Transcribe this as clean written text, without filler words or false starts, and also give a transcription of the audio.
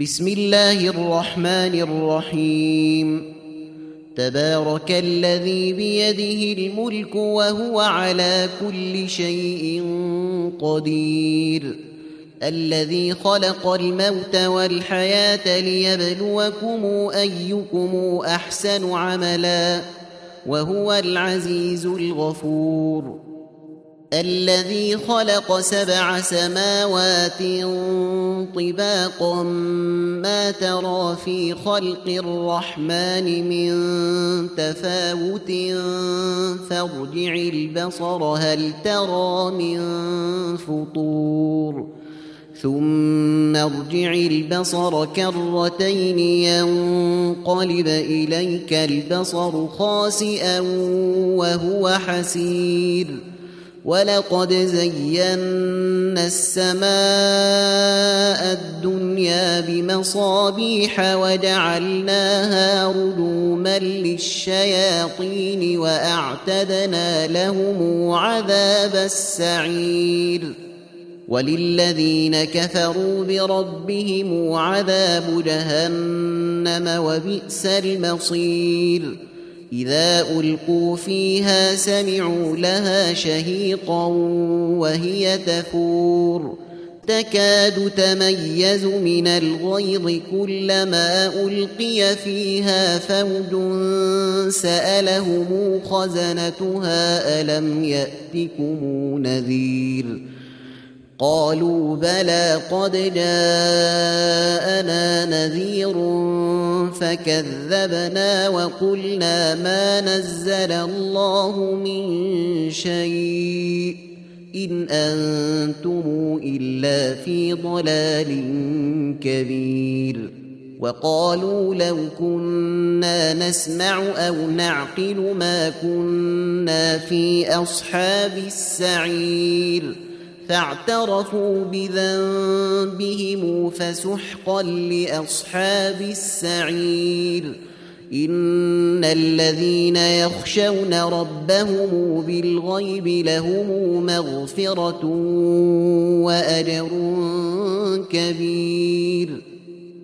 بسم الله الرحمن الرحيم. تبارك الذي بيده الملك وهو على كل شيء قدير، الذي خلق الموت والحياة ليبلوكم أيكم أحسن عملا وهو العزيز الغفور. الذي خلق 7 سماوات طباقا ما ترى في خلق الرحمن من تفاوت فارجع البصر هل ترى من فطور ثم ارجع البصر كرتين ينقلب إليك البصر خاسئا وهو حسير. ولقد زينا السماء الدنيا بمصابيح وجعلناها رجوما للشياطين وأعتدنا لهم عذاب السعير. وللذين كفروا بربهم عذاب جهنم وبئس المصير. إذا ألقوا فيها سمعوا لها شهيقا وهي تفور تكاد تميز من الغيظ كلما ألقي فيها فوج سألهم خزنتها ألم يأتكم نذير؟ قالوا بلى قد جاءنا نذير فكذبنا وقلنا ما نزل الله من شيء إن أنتم إلا في ضلال كبير. وقالوا لو كنا نسمع أو نعقل ما كنا في أصحاب السعير. فاعترفوا بذنبهم فسحقا لأصحاب السعير. إن الذين يخشون ربهم بالغيب لهم مغفرة وأجر كبير.